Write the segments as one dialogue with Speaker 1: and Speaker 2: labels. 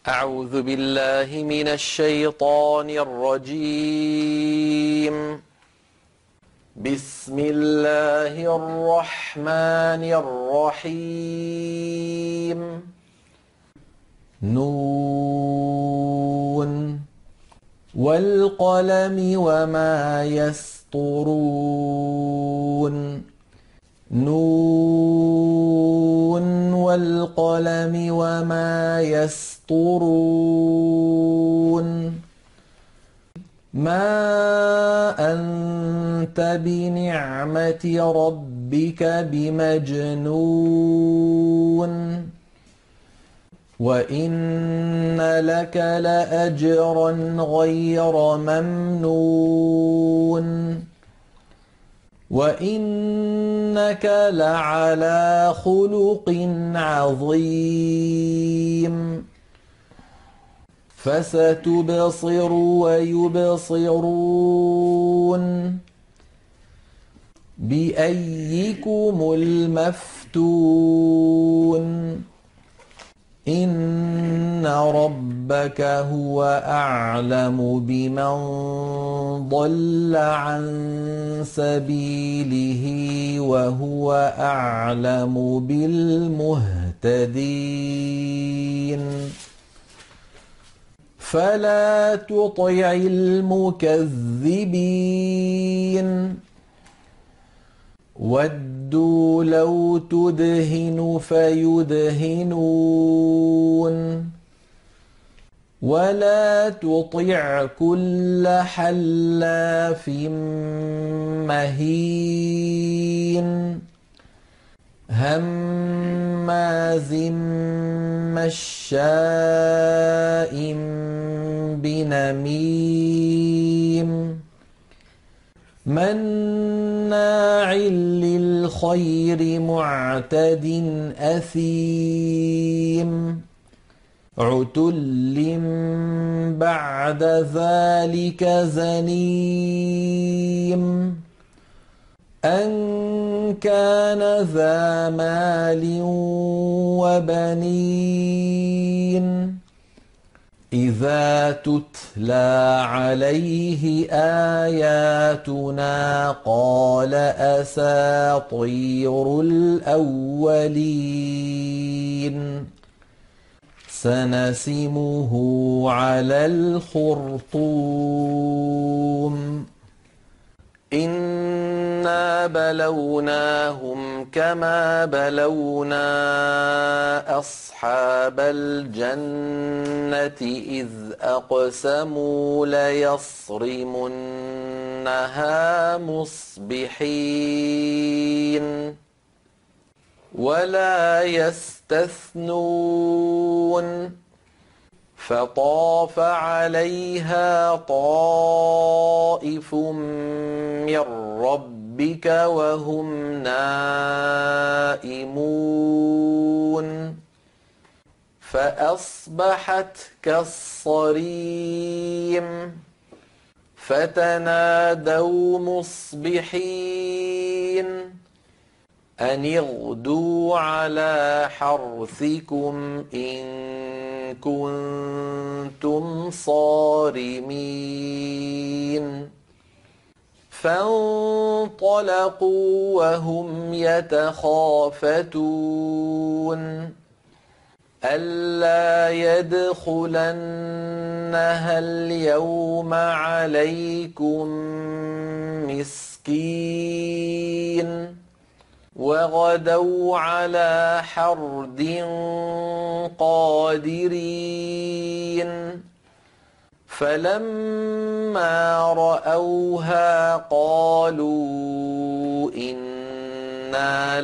Speaker 1: أعوذ بالله من الشيطان الرجيم. بسم الله الرحمن الرحيم. نون والقلم وما يسطرون. نون والقلم وما يسطرون. ما أنت بنعمة ربك بمجنون وإن لك لأجرا غير ممنون وإنك لعلى خلق عظيم. فستبصر ويبصرون بأيكم المفتون. إن ربك هو أعلم بمن ضل عن سبيله وهو أعلم بالمهتدين. فلا تطع المكذبين. ودوا لو تدهن فيدهنون ولا تطع كل حلاف مهين هماز مشاء بنميم مناع للخير معتد أثيم عتل بعد ذلك زنيم أن كان ذا مال وبنين إذا تتلى عليه آياتنا قال أساطير الأولين سنسمه على الخرطوم. إنا بلوناهم كما بلونا أصحاب الجنة إذ أقسموا ليصرمنها مصبحين ولا يستثنون فطاف عليها طائف من ربك وهم نائمون فأصبحت كالصريم فتنادوا مصبحين أن اغدوا على حرثكم إن كنتم صارمين فانطلقوا وهم يتخافتون ألا يدخلنها اليوم عليكم مسكين وغدوا على حرد قادرين فلما رأوها قالوا إنا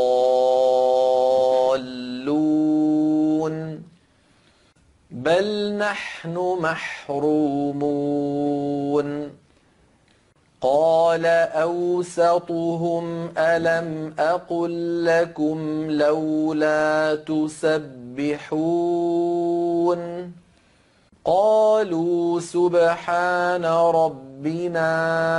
Speaker 1: لضالون بل نحن محرومون قال أوسطهم ألم أقل لكم لولا تسبحون قالوا سبحان ربنا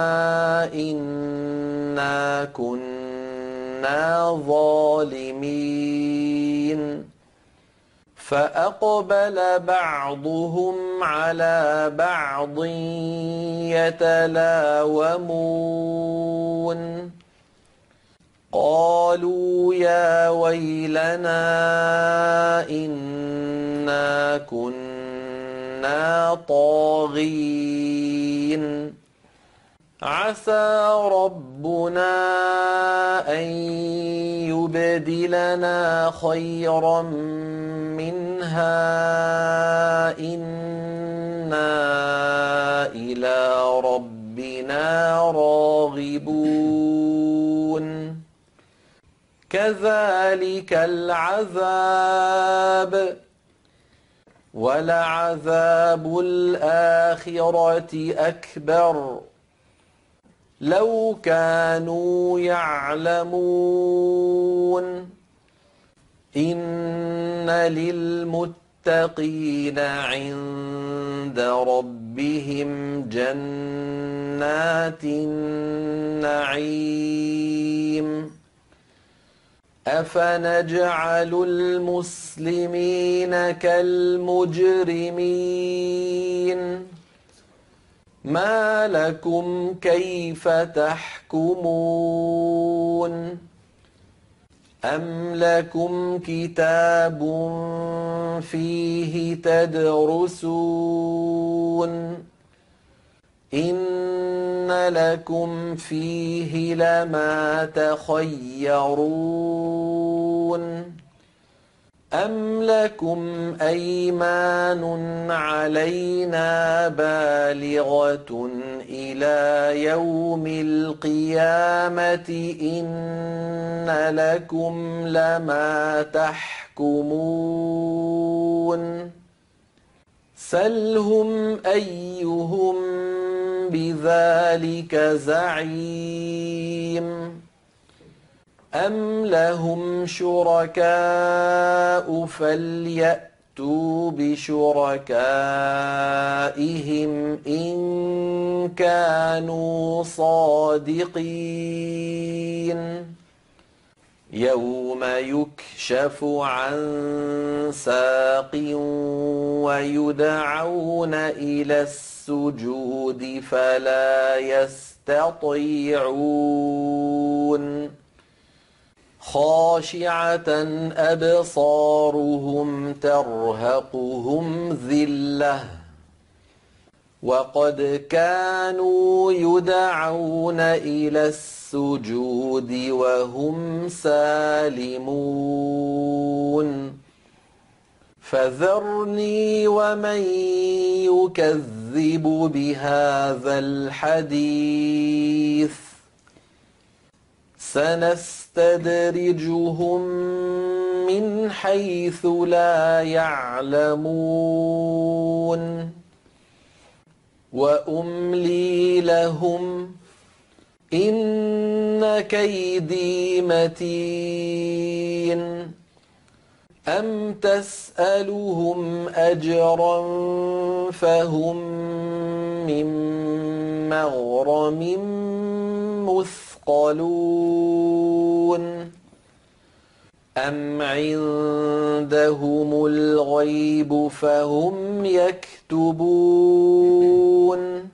Speaker 1: إنا كنا ظالمين فأقبل بعضهم على بعض يتلاومون قالوا يا ويلنا إنا كنا طاغين عسى ربنا أن يبدلنا خيرا منها إنا إلى ربنا راغبون كذلك العذاب ولعذاب الآخرة أكبر لو كانوا يعلمون إن للمتقين عند ربهم جنات النعيم أفنجعل المسلمين كالمجرمين ما لكم كيف تحكمون أم لكم كتاب فيه تدرسون إن لكم فيه لما تخيرون أم لكم أيمان علينا بالغة إلى يوم القيامة إن لكم لما تحكمون سلهم أيهم بذلك زعيم أم لهم شركاء فليأتوا بشركائهم إن كانوا صادقين يوم يكشف عن ساق ويدعون إلى السجود فلا يستطيعون خاشعة أبصارهم ترهقهم ذلة وقد كانوا يدعون إلى السجود وهم سالمون فذرني ومن يكذب بهذا الحديث سنستدرجهم من حيث لا يعلمون وأملي لهم إن كيدي متين أم تسألهم أجرا فهم من مغرم مثقلون أم عندهم الغيب فهم يكتبون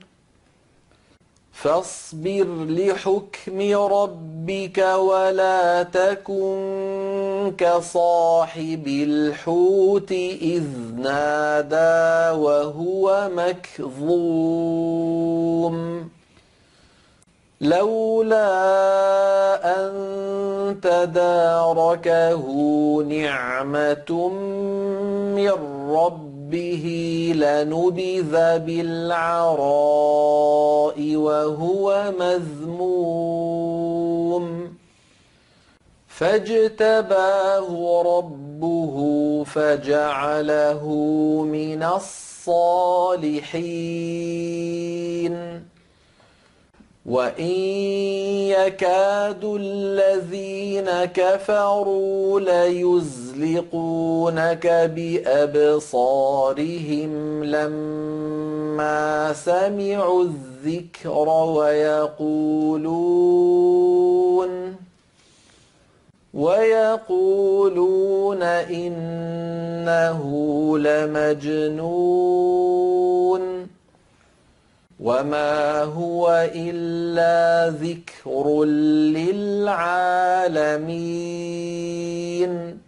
Speaker 1: فاصبر لحكم ربك ولا تكن كصاحب الحوت إذ نادى وهو مكظوم لولا أن تداركه نعمة من ربه لنبذ بالعراء وهو مذموم فاجتباه ربه فجعله من الصالحين وإن يكاد الذين كفروا ليزلقونك بأبصارهم لما سمعوا الذكر ويقولون إنه لمجنون وما هو إلا ذكر للعالمين